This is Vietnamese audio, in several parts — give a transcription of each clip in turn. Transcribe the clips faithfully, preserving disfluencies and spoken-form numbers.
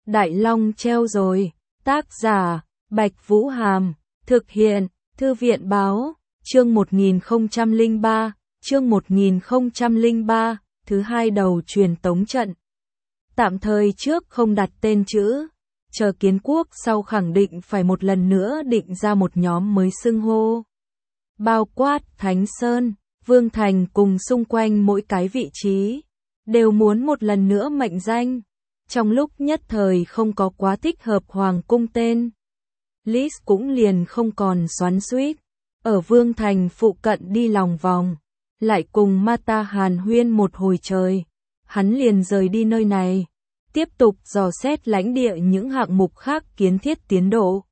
Đại Long treo rồi, tác giả, Bạch Vũ Hàm, thực hiện, Thư viện báo, chương một nghìn không trăm lẻ ba, chương một nghìn không trăm lẻ ba, thứ hai đầu truyền tống trận. Tạm thời trước không đặt tên chữ, chờ kiến quốc sau khẳng định phải một lần nữa định ra một nhóm mới xưng hô. Bao quát Thánh Sơn, Vương Thành cùng xung quanh mỗi cái vị trí, đều muốn một lần nữa mệnh danh. Trong lúc nhất thời không có quá thích hợp hoàng cung tên, Lis cũng liền không còn xoắn xuýt, ở Vương Thành phụ cận đi lòng vòng, lại cùng Mata hàn huyên một hồi trời, hắn liền rời đi nơi này, tiếp tục dò xét lãnh địa những hạng mục khác kiến thiết tiến độ.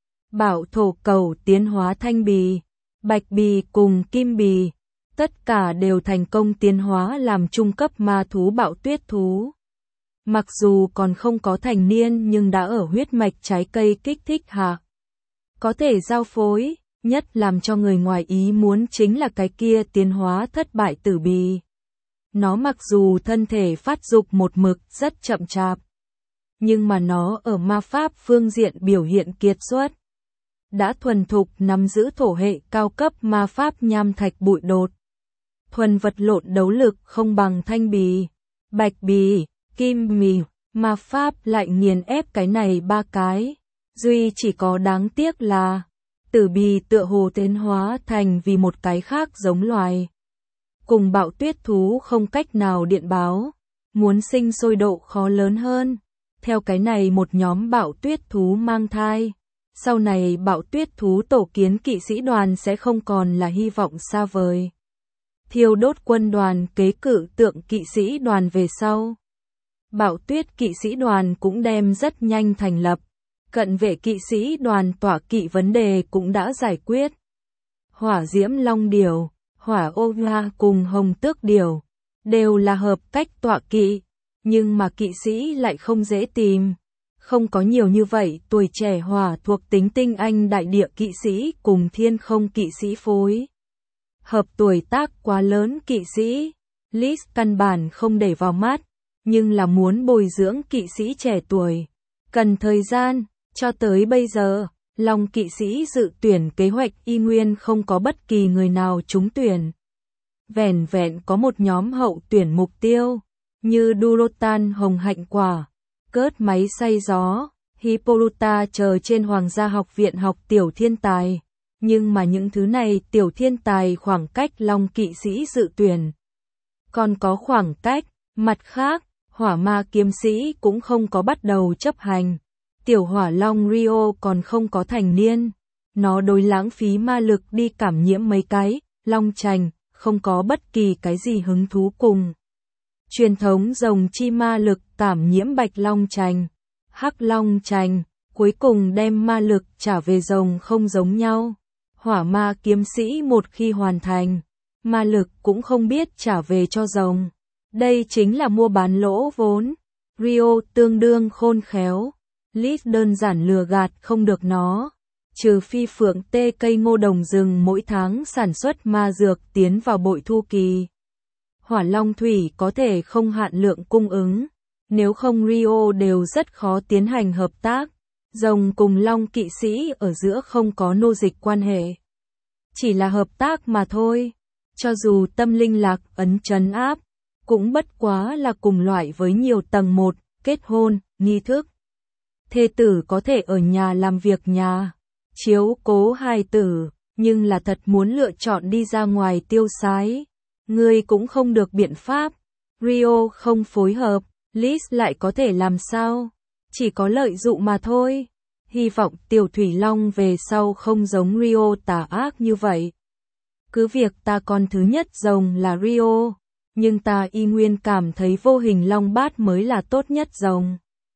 Bảo thổ cầu tiến hóa thanh bì, bạch bì cùng kim bì, tất cả đều thành công tiến hóa làm trung cấp ma thú bạo tuyết thú. Mặc dù còn không có thành niên nhưng đã ở huyết mạch trái cây kích thích hạ, có thể giao phối, nhất làm cho người ngoài ý muốn chính là cái kia tiến hóa thất bại tử bì. Nó mặc dù thân thể phát dục một mực rất chậm chạp, nhưng mà nó ở ma pháp phương diện biểu hiện kiệt xuất. Đã thuần thục nắm giữ thổ hệ cao cấp ma pháp nham thạch bụi đột. Thuần vật lộn đấu lực không bằng thanh bì, bạch bì, kim bì, ma pháp lại nghiền ép cái này ba cái. Duy chỉ có đáng tiếc là, tử bì tựa hồ tiến hóa thành vì một cái khác giống loài. Cùng bạo tuyết thú không cách nào điện báo, muốn sinh sôi độ khó lớn hơn. Theo cái này một nhóm bạo tuyết thú mang thai, sau này bạo tuyết thú tổ kiến kỵ sĩ đoàn sẽ không còn là hy vọng xa vời. Thiêu đốt quân đoàn kế cử tượng kỵ sĩ đoàn về sau. Bạo tuyết kỵ sĩ đoàn cũng đem rất nhanh thành lập. Cận vệ kỵ sĩ đoàn tỏa kỵ vấn đề cũng đã giải quyết. Hỏa diễm long điểu, hỏa ô hoa cùng hồng tước điểu, đều là hợp cách tọa kỵ, nhưng mà kỵ sĩ lại không dễ tìm. Không có nhiều như vậy tuổi trẻ hỏa thuộc tính tinh anh đại địa kỵ sĩ cùng thiên không kỵ sĩ phối. Hợp tuổi tác quá lớn kỵ sĩ, Lis căn bản không để vào mắt, nhưng là muốn bồi dưỡng kỵ sĩ trẻ tuổi. Cần thời gian, cho tới bây giờ, Long kỵ sĩ dự tuyển kế hoạch y nguyên không có bất kỳ người nào trúng tuyển. Vẻn vẹn có một nhóm hậu tuyển mục tiêu, như Durotan hồng hạnh quả, cớt máy xay gió, Hippoluta chờ trên Hoàng gia học viện học tiểu thiên tài. Nhưng mà những thứ này tiểu thiên tài khoảng cách Long kỵ sĩ dự tuyển. Còn có khoảng cách, mặt khác, hỏa ma kiếm sĩ cũng không có bắt đầu chấp hành. Tiểu hỏa long Rio còn không có thành niên. Nó đối lãng phí ma lực đi cảm nhiễm mấy cái, long trành, không có bất kỳ cái gì hứng thú cùng. Truyền thống rồng chi ma lực cảm nhiễm bạch long trành, hắc long trành, cuối cùng đem ma lực trả về rồng không giống nhau. Hỏa ma kiếm sĩ một khi hoàn thành, ma lực cũng không biết trả về cho rồng. Đây chính là mua bán lỗ vốn. Rio tương đương khôn khéo. Lis đơn giản lừa gạt không được nó. Trừ phi phượng tê cây ngô đồng rừng mỗi tháng sản xuất ma dược tiến vào bội thu kỳ. Hỏa long thủy có thể không hạn lượng cung ứng. Nếu không Rio đều rất khó tiến hành hợp tác. Rồng cùng long kỵ sĩ ở giữa không có nô dịch quan hệ. Chỉ là hợp tác mà thôi. Cho dù tâm linh lạc ấn trấn áp, cũng bất quá là cùng loại với nhiều tầng một, kết hôn, nghi thức. Thê tử có thể ở nhà làm việc nhà, chiếu cố hài tử, nhưng là thật muốn lựa chọn đi ra ngoài tiêu sái. Ngươi cũng không được biện pháp. Rio không phối hợp, Lis lại có thể làm sao? Chỉ có lợi dụng mà thôi. Hy vọng tiểu thủy long về sau không giống Rio tà ác như vậy. Cứ việc ta con thứ nhất rồng là Rio, nhưng ta y nguyên cảm thấy vô hình long bát mới là tốt nhất rồng.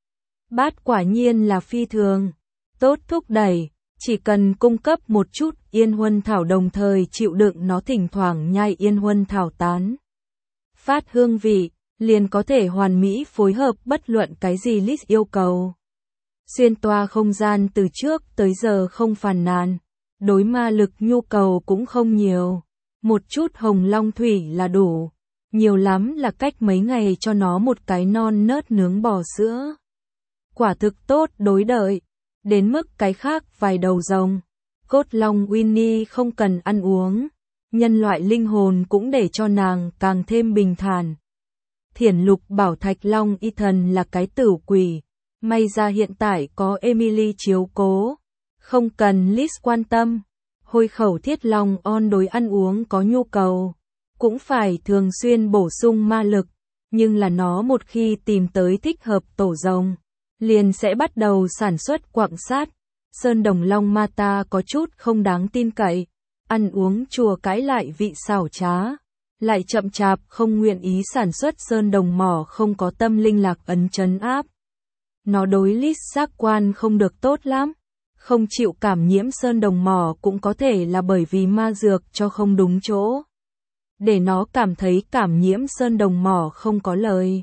Bát quả nhiên là phi thường tốt thúc đẩy, chỉ cần cung cấp một chút yên huân thảo đồng thời chịu đựng nó thỉnh thoảng nhai yên huân thảo tán. Phát hương vị, liền có thể hoàn mỹ phối hợp bất luận cái gì Lis yêu cầu. Xuyên toa không gian từ trước tới giờ không phàn nàn, đối ma lực nhu cầu cũng không nhiều. Một chút hồng long thủy là đủ, nhiều lắm là cách mấy ngày cho nó một cái non nớt nướng bò sữa. quả thực tốt đối đợi, đến mức cái khác vài đầu rồng. Cốt long Winnie không cần ăn uống, nhân loại linh hồn cũng để cho nàng càng thêm bình thản. Thiển lục bảo thạch long Ethan là cái tửu quỷ, may ra hiện tại có Emily chiếu cố, không cần Liz quan tâm. Hôi khẩu thiết long on đối ăn uống có nhu cầu, cũng phải thường xuyên bổ sung ma lực, nhưng là nó một khi tìm tới thích hợp tổ rồng, liền sẽ bắt đầu sản xuất quặng sắt. Sơn đồng long Mata có chút không đáng tin cậy, ăn uống chùa cãi lại vị xảo trá, lại chậm chạp không nguyện ý sản xuất sơn đồng mỏ không có tâm linh lạc ấn trấn áp. Nó đối Liz giác quan không được tốt lắm, không chịu cảm nhiễm sơn đồng mỏ cũng có thể là bởi vì ma dược cho không đúng chỗ, để nó cảm thấy cảm nhiễm sơn đồng mỏ không có lời.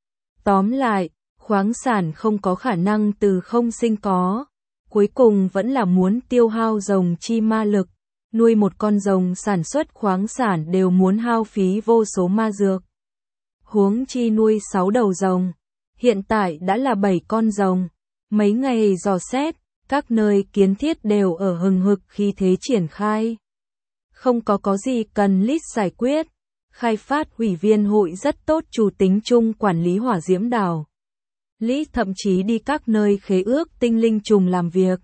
Tóm lại, khoáng sản không có khả năng từ không sinh có, cuối cùng vẫn là muốn tiêu hao rồng chi ma lực, nuôi một con rồng sản xuất khoáng sản đều muốn hao phí vô số ma dược. Huống chi nuôi sáu đầu rồng, hiện tại đã là bảy con rồng, mấy ngày dò xét, các nơi kiến thiết đều ở hừng hực khi thế triển khai. Không có có gì cần Liz giải quyết, khai phát ủy viên hội rất tốt chủ tính chung quản lý hỏa diễm đảo. Liz thậm chí đi các nơi khế ước tinh linh trùng làm việc,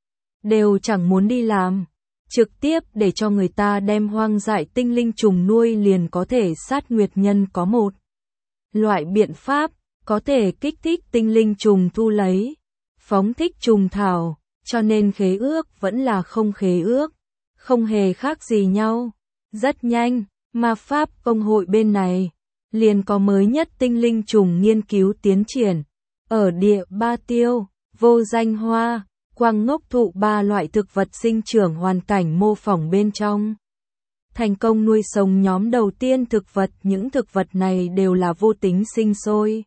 đều chẳng muốn đi làm, trực tiếp để cho người ta đem hoang dại tinh linh trùng nuôi liền có thể sát nguyệt nhân có một loại biện pháp, có thể kích thích tinh linh trùng thu lấy, phóng thích trùng thảo, cho nên khế ước vẫn là không khế ước, không hề khác gì nhau. Rất nhanh, ma pháp công hội bên này, liền có mới nhất tinh linh trùng nghiên cứu tiến triển. Ở địa ba tiêu, vô danh hoa, quang ngốc thụ ba loại thực vật sinh trưởng hoàn cảnh mô phỏng bên trong. Thành công nuôi sống nhóm đầu tiên thực vật, những thực vật này đều là vô tính sinh sôi.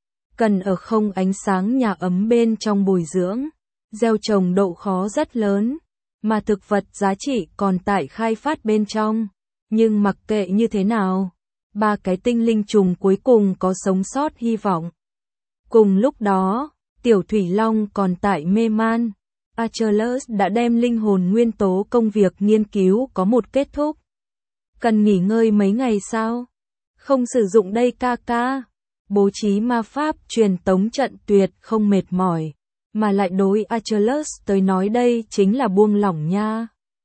Cần ở không ánh sáng nhà ấm bên trong bồi dưỡng, gieo trồng độ khó rất lớn, mà thực vật giá trị còn tại khai phát bên trong. Nhưng mặc kệ như thế nào, ba cái tinh linh trùng cuối cùng có sống sót hy vọng. Cùng lúc đó, tiểu thủy long còn tại mê man. Achilles đã đem linh hồn nguyên tố công việc nghiên cứu có một kết thúc. Cần nghỉ ngơi mấy ngày sao? Không sử dụng đây ca ca. Bố trí ma pháp truyền tống trận tuyệt không mệt mỏi, mà lại đối Achilles tới nói đây chính là buông lỏng nha.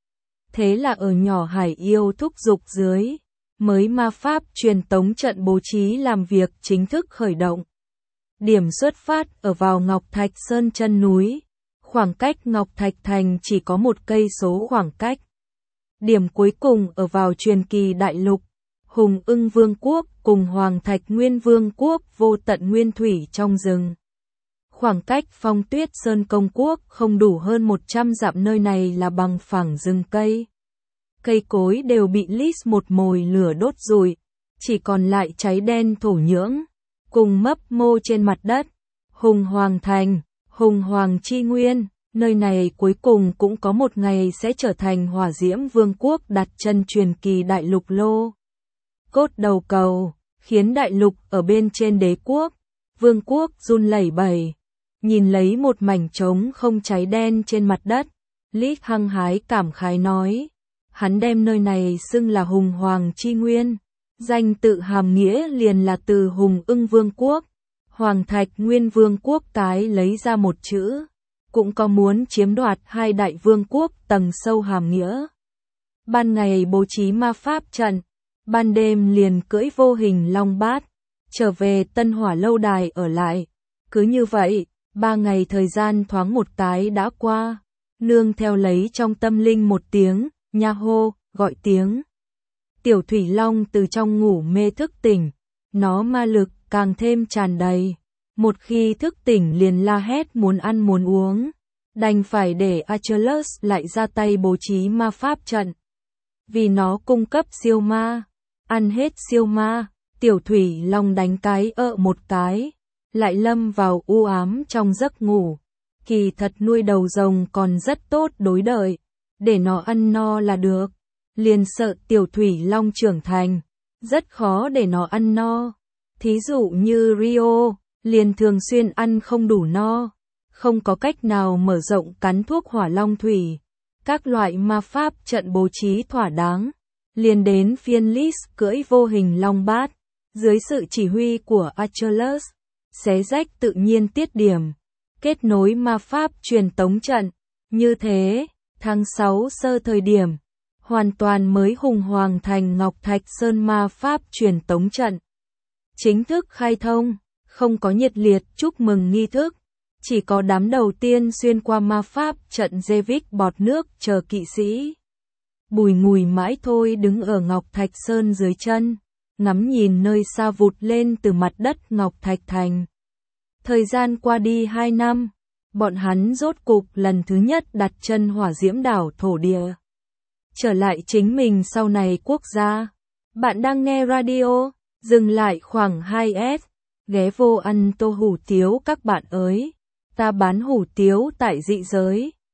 Thế là ở nhỏ hải yêu thúc giục dưới, mới ma pháp truyền tống trận bố trí làm việc chính thức khởi động. Điểm xuất phát ở vào Ngọc Thạch Sơn chân núi, khoảng cách Ngọc Thạch Thành chỉ có một cây số khoảng cách. Điểm cuối cùng ở vào truyền kỳ đại lục, Hùng Ưng Vương quốc cùng Hoàng Thạch Nguyên Vương quốc vô tận nguyên thủy trong rừng. Khoảng cách Phong Tuyết Sơn Công quốc không đủ hơn một trăm dặm, nơi này là bằng phẳng rừng cây. Cây cối đều bị Liz một mồi lửa đốt rụi, chỉ còn lại cháy đen thổ nhưỡng, cùng mấp mô trên mặt đất. Hùng Hoàng Thành, Hùng Hoàng Chi Nguyên, nơi này cuối cùng cũng có một ngày sẽ trở thành Hỏa Diễm Vương quốc đặt chân truyền kỳ đại lục lô. Cốt đầu cầu, khiến đại lục ở bên trên đế quốc, vương quốc run lẩy bẩy, nhìn lấy một mảnh trống không cháy đen trên mặt đất, Liz hăng hái cảm khái nói, hắn đem nơi này xưng là Hùng Hoàng Chi Nguyên, danh tự hàm nghĩa liền là từ Hùng Ưng Vương quốc, Hoàng Thạch Nguyên Vương quốc cái lấy ra một chữ, cũng có muốn chiếm đoạt hai đại vương quốc tầng sâu hàm nghĩa. Ban ngày bố trí ma pháp trận, ban đêm liền cưỡi vô hình long bát, trở về Tân Hỏa lâu đài ở lại. Cứ như vậy, ba ngày thời gian thoáng một cái đã qua, nương theo lấy trong tâm linh một tiếng, nha hô, gọi tiếng. Tiểu thủy long từ trong ngủ mê thức tỉnh, nó ma lực càng thêm tràn đầy. Một khi thức tỉnh liền la hét muốn ăn muốn uống, đành phải để Achilles lại ra tay bố trí ma pháp trận. Vì nó cung cấp siêu ma, ăn hết siêu ma, tiểu thủy long đánh cái ợ một cái, lại lâm vào u ám trong giấc ngủ. Kỳ thật nuôi đầu rồng còn rất tốt đối đợi, để nó ăn no là được, liền sợ tiểu thủy long trưởng thành, rất khó để nó ăn no. Thí dụ như Rio, liền thường xuyên ăn không đủ no, không có cách nào mở rộng cắn thuốc hỏa long thủy, các loại ma pháp trận bố trí thỏa đáng, liền đến phiên Liz cưỡi vô hình long bát, dưới sự chỉ huy của Achilles, xé rách tự nhiên tiết điểm, kết nối ma pháp truyền tống trận, như thế, tháng sáu sơ thời điểm, hoàn toàn mới hùng hoàng thành Ngọc Thạch Sơn ma pháp truyền tống trận. Chính thức khai thông, không có nhiệt liệt chúc mừng nghi thức, chỉ có đám đầu tiên xuyên qua ma pháp trận Jevic bọt nước chờ kỵ sĩ. Bùi ngùi mãi thôi đứng ở Ngọc Thạch Sơn dưới chân, ngắm nhìn nơi xa vụt lên từ mặt đất Ngọc Thạch Thành. Thời gian qua đi hai năm, bọn hắn rốt cục lần thứ nhất đặt chân hỏa diễm đảo thổ địa. Trở lại chính mình sau này quốc gia. Bạn đang nghe radio, dừng lại khoảng hai S, ghé vô ăn tô hủ tiếu các bạn ơi. Ta bán hủ tiếu tại dị giới.